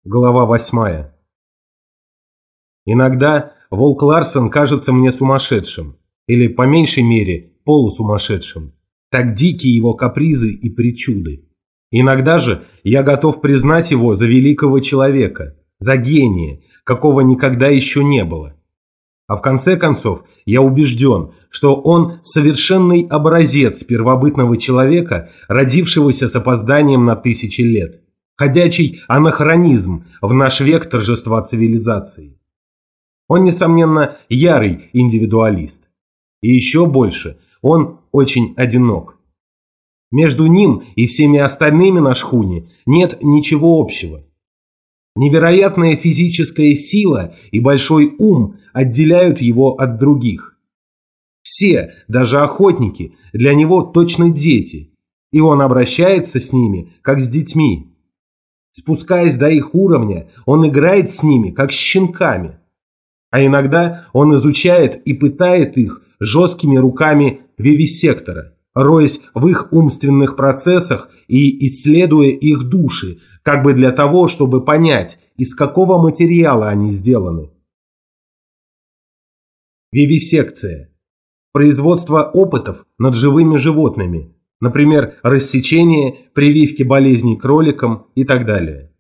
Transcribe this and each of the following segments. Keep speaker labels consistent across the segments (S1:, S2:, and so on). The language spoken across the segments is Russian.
S1: Глава 8. Иногда Волк Ларсен кажется мне сумасшедшим, или, по меньшей мере, полусумасшедшим. Так дики его капризы и причуды. Иногда же я готов признать его за великого человека, за гения, какого никогда еще не было. А в конце концов, я убежден, что он совершенный образец первобытного человека, родившегося с опозданием на тысячи лет. Ходячий анахронизм в наш век торжества цивилизации. Он, несомненно, ярый индивидуалист. И еще больше, он очень одинок. Между ним и всеми остальными на шхуне нет ничего общего. Невероятная физическая сила и большой ум отделяют его от других. Все, даже охотники, для него точно дети, и он обращается с ними, как с детьми. Спускаясь до их уровня, он играет с ними, как с щенками. А иногда он изучает и пытает их жесткими руками вивисектора, роясь в их умственных процессах и исследуя их души, как бы для того, чтобы понять, из какого материала они сделаны. Вивисекция. Производство опытов над живыми животными. Например, рассечение, прививки болезней кроликам и так далее.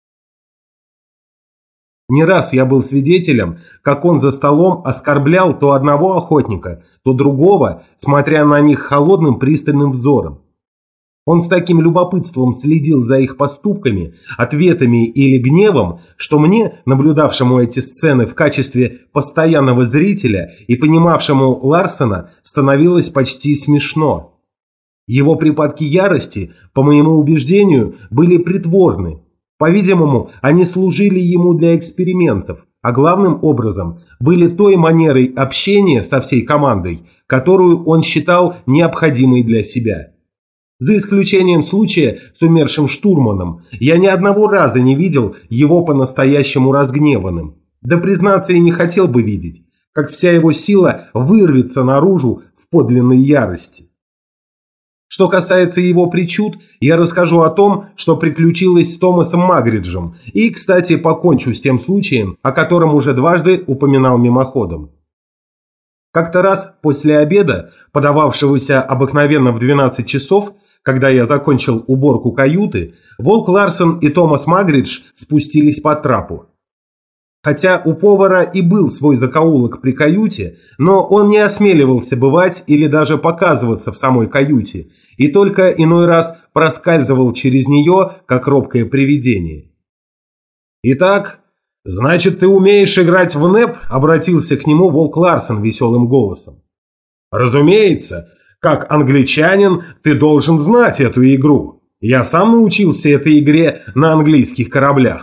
S1: Не раз я был свидетелем, как он за столом оскорблял то одного охотника, то другого, смотря на них холодным пристальным взором. Он с таким любопытством следил за их поступками, ответами или гневом, что мне, наблюдавшему эти сцены в качестве постоянного зрителя и понимавшему Ларсена, становилось почти смешно. Его припадки ярости, по моему убеждению, были притворны. По-видимому, они служили ему для экспериментов, а главным образом были той манерой общения со всей командой, которую он считал необходимой для себя. За исключением случая с умершим штурманом, я ни одного раза не видел его по-настоящему разгневанным. Да, признаться, и не хотел бы видеть, как вся его сила вырвется наружу в подлинной ярости. Что касается его причуд, я расскажу о том, что приключилось с Томасом Магриджем, и, кстати, покончу с тем случаем, о котором уже дважды упоминал мимоходом. Как-то раз после обеда, подававшегося обыкновенно в 12 часов, когда я закончил уборку каюты, Волк Ларсен и Томас Магридж спустились по трапу. Хотя у повара и был свой закоулок при каюте, но он не осмеливался бывать или даже показываться в самой каюте, и только иной раз проскальзывал через нее, как робкое привидение. «Итак, значит, ты умеешь играть в НЭП?» – обратился к нему Волк Ларсен веселым голосом. «Разумеется, как англичанин ты должен знать эту игру. Я сам научился этой игре на английских кораблях».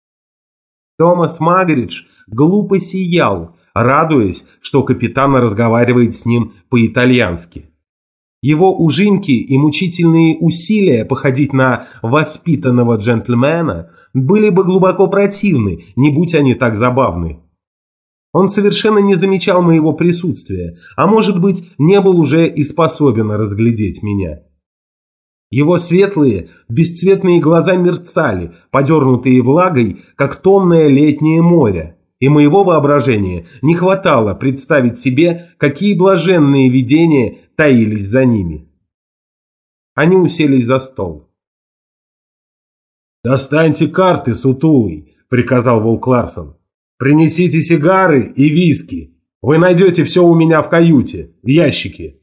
S1: Томас Магридж глупо сиял, радуясь, что капитан разговаривает с ним по-итальянски. Его ужимки и мучительные усилия походить на воспитанного джентльмена были бы глубоко противны, не будь они так забавны. Он совершенно не замечал моего присутствия, а может быть, не был уже и способен разглядеть меня. Его светлые, бесцветные глаза мерцали, подернутые влагой, как томное летнее море, и моего воображения не хватало представить себе, какие блаженные видения таились за ними. Они уселись за стол. «Достаньте карты, сутулый», — приказал Волк Ларсен. «Принесите сигары и виски. Вы найдете все у меня в каюте, в ящике».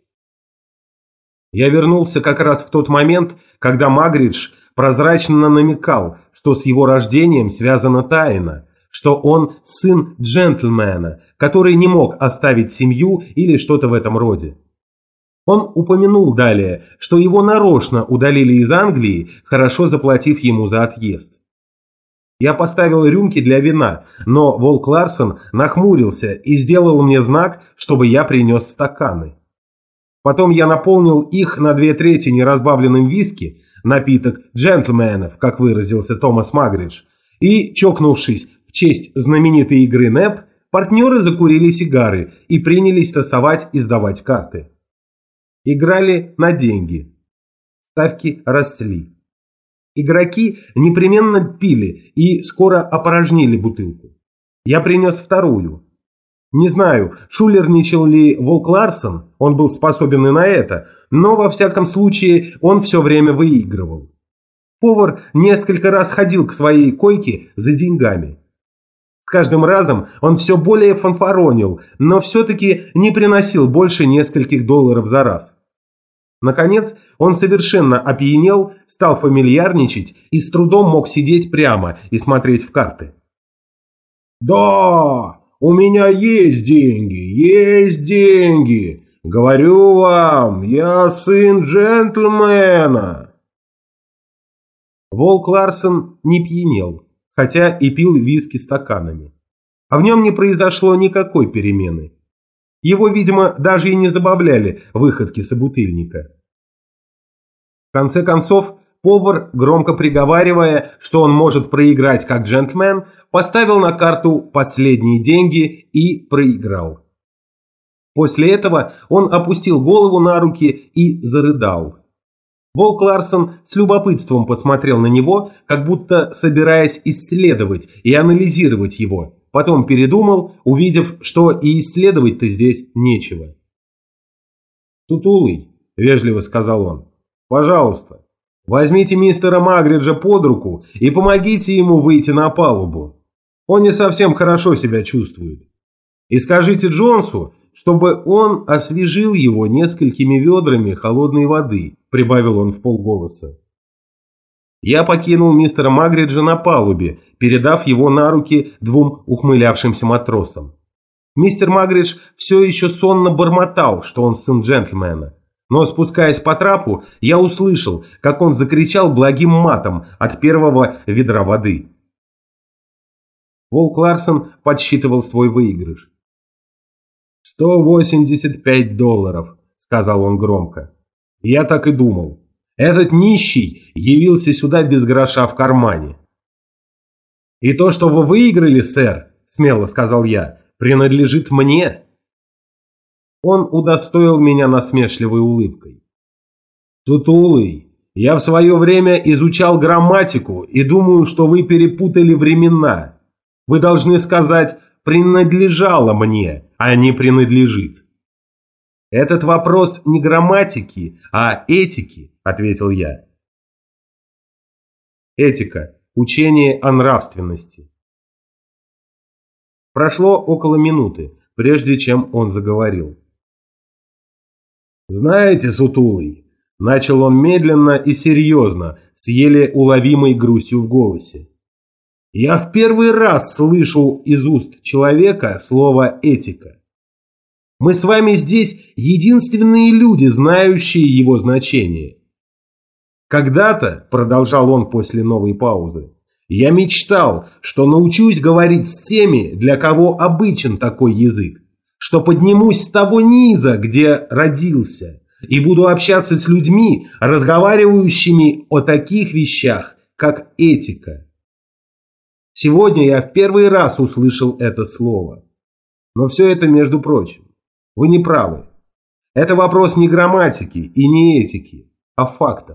S1: Я вернулся как раз в тот момент, когда Магридж прозрачно намекал, что с его рождением связана тайна, что он сын джентльмена, который не мог оставить семью или что-то в этом роде. Он упомянул далее, что его нарочно удалили из Англии, хорошо заплатив ему за отъезд. Я поставил рюмки для вина, но Волк Ларсен нахмурился и сделал мне знак, чтобы я принес стаканы. Потом я наполнил их на 2/3 неразбавленным виски, напиток джентльменов, как выразился Томас Магридж, и, чокнувшись в честь знаменитой игры НЭП, партнеры закурили сигары и принялись тасовать и сдавать карты. Играли на деньги. Ставки росли. Игроки непременно пили и скоро опорожнили бутылку. Я принес вторую. Не знаю, шулерничал ли Волк Ларсон, он был способен и на это, но во всяком случае он все время выигрывал. Повар несколько раз ходил к своей койке за деньгами. С каждым разом он все более фанфаронил, но все-таки не приносил больше нескольких долларов за раз. Наконец, он совершенно опьянел, стал фамильярничать и с трудом мог сидеть прямо и смотреть в карты. «Да, у меня есть деньги, говорю вам, я сын джентльмена». Волк Ларсон не пьянел, хотя и пил виски стаканами. А в нем не произошло никакой перемены. Его, видимо, даже и не забавляли выходки собутыльника. В конце концов, повар, громко приговаривая, что он может проиграть как джентльмен, поставил на карту последние деньги и проиграл. После этого он опустил голову на руки и зарыдал. Волк Ларсон с любопытством посмотрел на него, как будто собираясь исследовать и анализировать его. Потом передумал, увидев, что и исследовать-то здесь нечего. «Сутулый», — вежливо сказал он, — «пожалуйста, возьмите мистера Магриджа под руку и помогите ему выйти на палубу. Он не совсем хорошо себя чувствует. И скажите Джонсу, чтобы он освежил его несколькими ведрами холодной воды», — прибавил он вполголоса. Я покинул мистера Магриджа на палубе, передав его на руки двум ухмылявшимся матросам. Мистер Магридж все еще сонно бормотал, что он сын джентльмена. Но, спускаясь по трапу, я услышал, как он закричал благим матом от первого ведра воды. Волк Ларсон подсчитывал свой выигрыш. $185, сказал он громко. Я так и думал. Этот нищий явился сюда без гроша в кармане. «И то, что вы выиграли, сэр, — смело сказал я, — принадлежит мне». Он удостоил меня насмешливой улыбкой. «Сутулый, я в свое время изучал грамматику и думаю, что вы перепутали времена. Вы должны сказать «принадлежало мне», а не «принадлежит». «Этот вопрос не грамматики, а этики», — ответил я. Этика – учение о нравственности. Прошло около минуты, прежде чем он заговорил. «Знаете, Сутулый», – начал он медленно и серьезно, с еле уловимой грустью в голосе, – «я в первый раз слышу из уст человека слово «этика». Мы с вами здесь единственные люди, знающие его значение. Когда-то, продолжал он после новой паузы, я мечтал, что научусь говорить с теми, для кого обычен такой язык, что поднимусь с того низа, где родился, и буду общаться с людьми, разговаривающими о таких вещах, как этика. Сегодня я в первый раз услышал это слово. Но все это между прочим. Вы не правы. Это вопрос не грамматики и не этики, а фактов.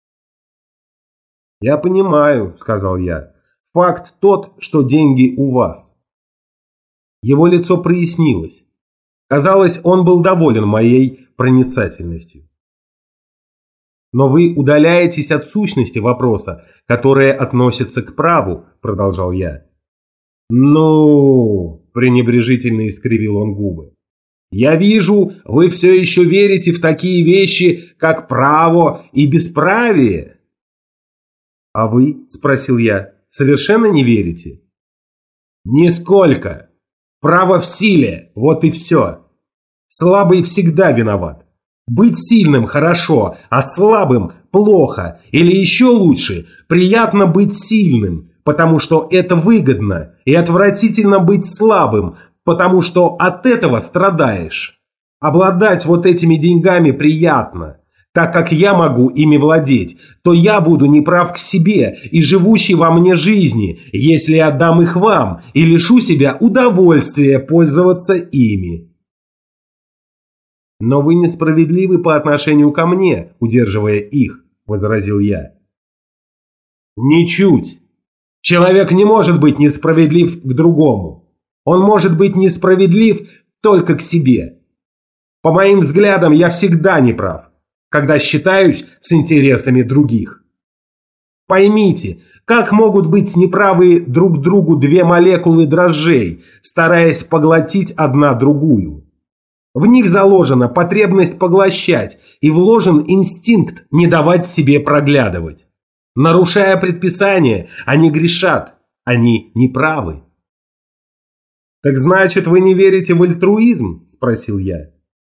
S1: «Я понимаю», — сказал я. «Факт тот, что деньги у вас». Его лицо прояснилось. Казалось, он был доволен моей проницательностью. «Но вы удаляетесь от сущности вопроса, которая относится к праву», — продолжал я. «Ну...» — пренебрежительно искривил он губы. «Я вижу, вы все еще верите в такие вещи, как право и бесправие». «А вы, — спросил я, — совершенно не верите?» «Нисколько. Право в силе, вот и все. Слабый всегда виноват. Быть сильным хорошо, а слабым плохо. Или еще лучше, приятно быть сильным, потому что это выгодно, и отвратительно быть слабым, потому что от этого страдаешь. Обладать вот этими деньгами приятно. Так как я могу ими владеть, то я буду неправ к себе и живущей во мне жизни, если отдам их вам и лишу себя удовольствия пользоваться ими». «Но вы несправедливы по отношению ко мне, удерживая их», — возразил я. Ничуть. Человек не может быть несправедлив к другому. Он может быть несправедлив только к себе. По моим взглядам, я всегда не прав, когда считаюсь с интересами других. Поймите, как могут быть неправы друг другу две молекулы дрожжей, стараясь поглотить одна другую? В них заложена потребность поглощать и вложен инстинкт не давать себе проглядывать. Нарушая предписания, они грешат, они неправы. «Так значит, вы не верите в альтруизм?» – спросил я.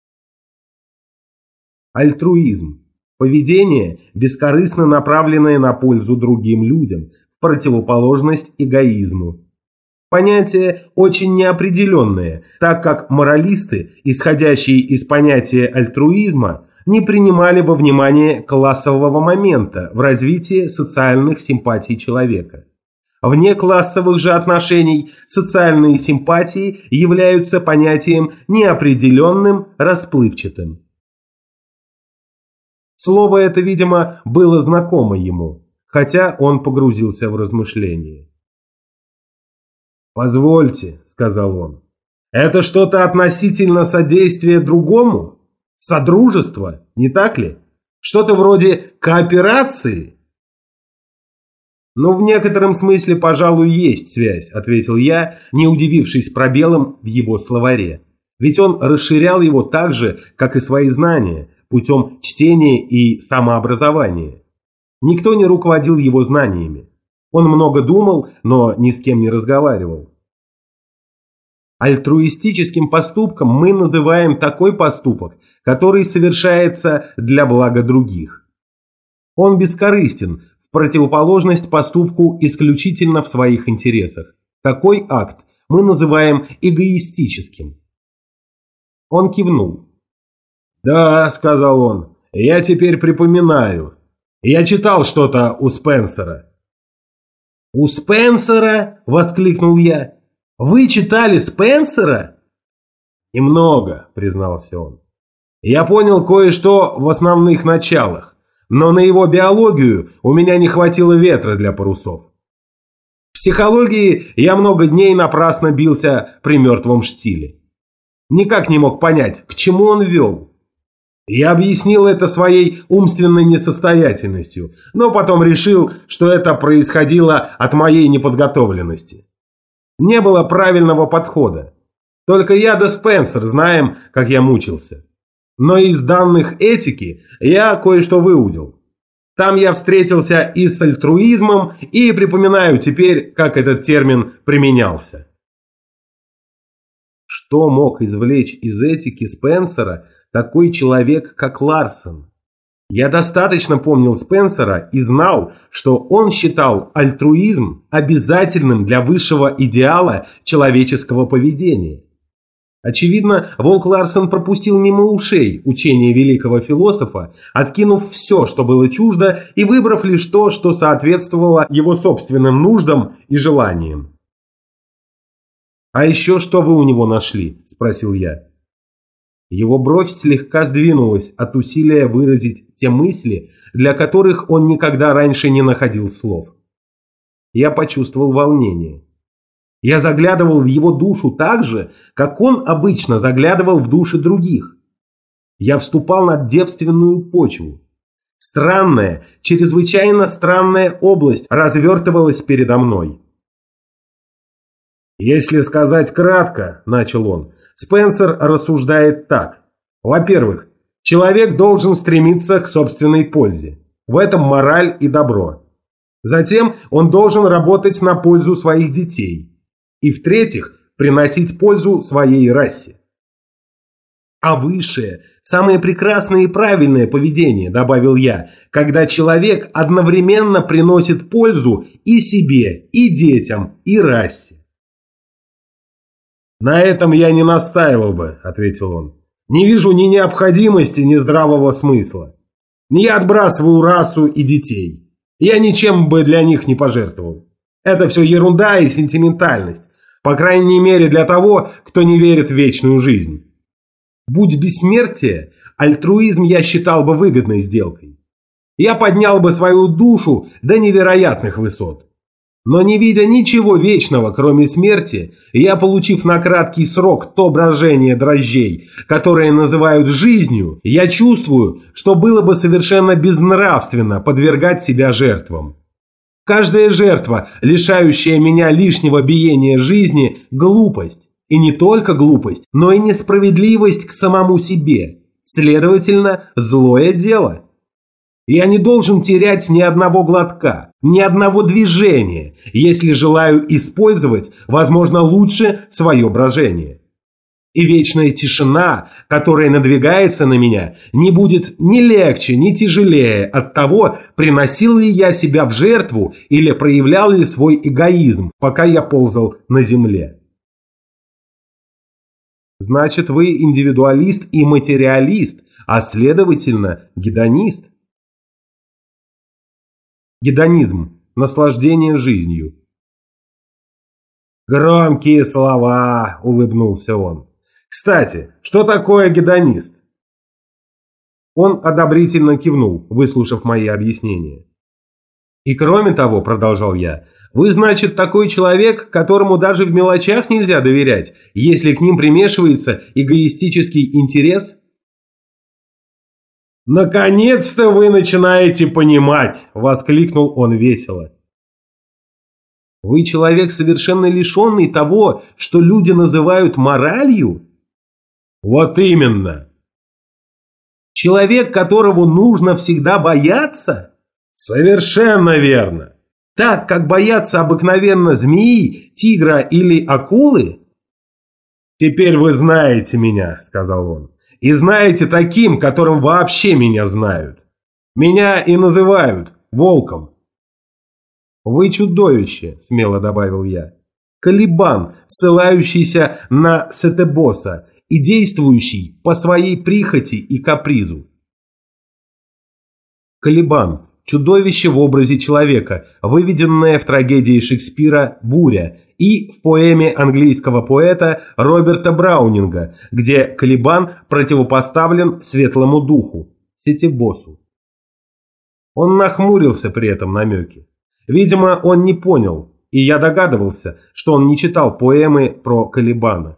S1: Альтруизм – поведение, бескорыстно направленное на пользу другим людям, в противоположность эгоизму. Понятие очень неопределенное, так как моралисты, исходящие из понятия альтруизма, не принимали во внимание классового момента в развитии социальных симпатий человека. Вне классовых же отношений социальные симпатии являются понятием неопределенным, расплывчатым. Слово это, видимо, было знакомо ему, хотя он погрузился в размышления. «Позвольте», — сказал он, — «это что-то относительно содействия другому? Содружество, не так ли? Что-то вроде кооперации?» «Ну, в некотором смысле, пожалуй, есть связь», — ответил я, не удивившись пробелом в его словаре. Ведь он расширял его так же, как и свои знания, путем чтения и самообразования. Никто не руководил его знаниями. Он много думал, но ни с кем не разговаривал. Альтруистическим поступком мы называем такой поступок, который совершается для блага других. Он бескорыстен, в противоположность поступку исключительно в своих интересах. Такой акт мы называем эгоистическим. Он кивнул. «Да», — сказал он, — «я теперь припоминаю. Я читал что-то у Спенсера». «У Спенсера?» — воскликнул я. «Вы читали Спенсера?» «Немного», — признался он. «Я понял кое-что в основных началах, но на его биологию у меня не хватило ветра для парусов. В психологии я много дней напрасно бился при мертвом штиле. Никак не мог понять, к чему он вел. Я объяснил это своей умственной несостоятельностью, но потом решил, что это происходило от моей неподготовленности. Не было правильного подхода. Только я да Спенсер знаем, как я мучился. Но из данных этики я кое-что выудил. Там я встретился и с альтруизмом, и припоминаю теперь, как этот термин применялся». Что мог извлечь из этики Спенсера такой человек, как Ларсен? Я достаточно помнил Спенсера и знал, что он считал альтруизм обязательным для высшего идеала человеческого поведения. Очевидно, Волк Ларсен пропустил мимо ушей учение великого философа, откинув все, что было чуждо, и выбрав лишь то, что соответствовало его собственным нуждам и желаниям. «А еще что вы у него нашли?» – спросил я. Его бровь слегка сдвинулась от усилия выразить те мысли, для которых он никогда раньше не находил слов. Я почувствовал волнение. Я заглядывал в его душу так же, как он обычно заглядывал в души других. Я вступал на девственную почву. Странная, чрезвычайно странная область развертывалась передо мной. «Если сказать кратко, — начал он, — Спенсер рассуждает так. Во-первых, человек должен стремиться к собственной пользе. В этом мораль и добро. Затем он должен работать на пользу своих детей. И в-третьих, приносить пользу своей расе. А высшее, самое прекрасное и правильное поведение, добавил я, когда человек одновременно приносит пользу и себе, и детям, и расе. «На этом я не настаивал бы», — ответил он. «Не вижу ни необходимости, ни здравого смысла. Я отбрасываю расу и детей. Я ничем бы для них не пожертвовал. Это все ерунда и сентиментальность, по крайней мере для того, кто не верит в вечную жизнь. Будь бессмертие, альтруизм я считал бы выгодной сделкой. Я поднял бы свою душу до невероятных высот. Но не видя ничего вечного, кроме смерти, я, получив на краткий срок то брожение дрожжей, которое называют жизнью, я чувствую, что было бы совершенно безнравственно подвергать себя жертвам. Каждая жертва, лишающая меня лишнего биения жизни, глупость. И не только глупость, но и несправедливость к самому себе. Следовательно, злое дело. Я не должен терять ни одного глотка, ни одного движения, если желаю использовать, возможно, лучше свое брожение. И вечная тишина, которая надвигается на меня, не будет ни легче, ни тяжелее от того, приносил ли я себя в жертву или проявлял ли свой эгоизм, пока я ползал на земле. Значит, вы индивидуалист и материалист, а следовательно, гедонист. Гедонизм – наслаждение жизнью. «Громкие слова!» – улыбнулся он. «Кстати, что такое гедонист?» Он одобрительно кивнул, выслушав мои объяснения. «И кроме того, – продолжал я, – вы, значит, такой человек, которому даже в мелочах нельзя доверять, если к ним примешивается эгоистический интерес?» «Наконец-то вы начинаете понимать!» – воскликнул он весело. «Вы человек, совершенно лишенный того, что люди называют моралью?» «Вот именно!» «Человек, которого нужно всегда бояться?» «Совершенно верно!» «Так, как боятся обыкновенно змеи, тигра или акулы?» «Теперь вы знаете меня», – сказал он. «И знаете таким, которым вообще меня знают. Меня и называют волком». «Вы чудовище», – смело добавил я. «Калибан, ссылающийся на Сетебоса и действующий по своей прихоти и капризу». Калибан – чудовище в образе человека, выведенное в трагедии Шекспира «Буря» и в поэме английского поэта Роберта Браунинга, где Калибан противопоставлен светлому духу, Сетебосу. Он нахмурился при этом намеке. Видимо, он не понял, и я догадывался, что он не читал поэмы про Калибана.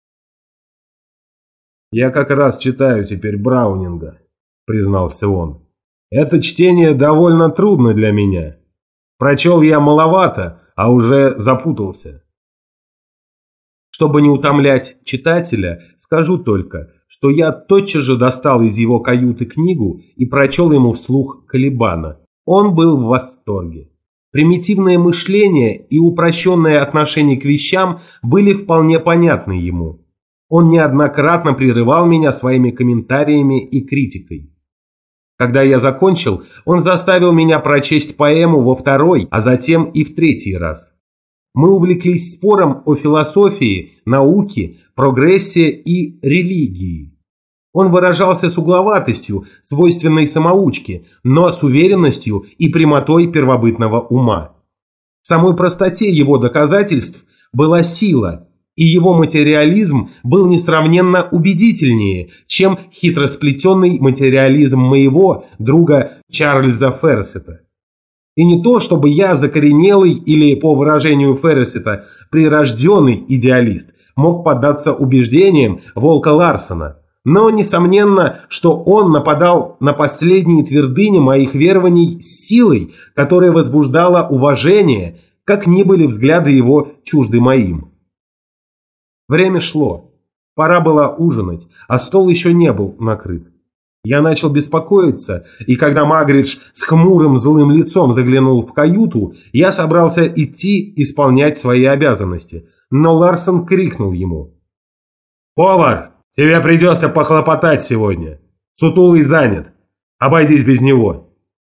S1: «Я как раз читаю теперь Браунинга», — признался он. «Это чтение довольно трудно для меня. Прочел я маловато, а уже запутался». Чтобы не утомлять читателя, скажу только, что я тотчас же достал из его каюты книгу и прочел ему вслух Калибана. Он был в восторге. Примитивное мышление и упрощенное отношение к вещам были вполне понятны ему. Он неоднократно прерывал меня своими комментариями и критикой. Когда я закончил, он заставил меня прочесть поэму во второй, а затем и в третий раз. Мы увлеклись спором о философии, науке, прогрессе и религии. Он выражался с угловатостью, свойственной самоучке, но с уверенностью и прямотой первобытного ума. В самой простоте его доказательств была сила, и его материализм был несравненно убедительнее, чем хитросплетенный материализм моего друга Чарльза Ферсета. И не то, чтобы я закоренелый или, по выражению Ферсета, прирожденный идеалист, мог поддаться убеждениям Волка Ларсена, но несомненно, что он нападал на последние твердыни моих верований с силой, которая возбуждала уважение, как ни были взгляды его чужды моим. Время шло. Пора было ужинать, а стол еще не был накрыт. Я начал беспокоиться, и когда Магридж с хмурым злым лицом заглянул в каюту, я собрался идти исполнять свои обязанности, но Ларсон крикнул ему: «Повар, тебе придется похлопотать сегодня. Сутулый занят. Обойдись без него».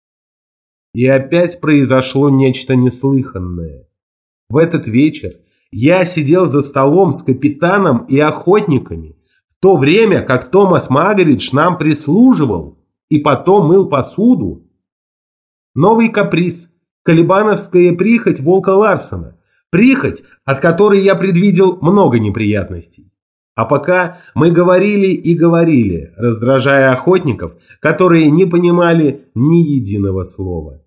S1: И опять произошло нечто неслыханное. В этот вечер я сидел за столом с капитаном и охотниками, в то время как Томас Магридж нам прислуживал и потом мыл посуду. Новый каприз, калибановская прихоть Волка Ларсена, прихоть, от которой я предвидел много неприятностей. А пока мы говорили и говорили, раздражая охотников, которые не понимали ни единого слова.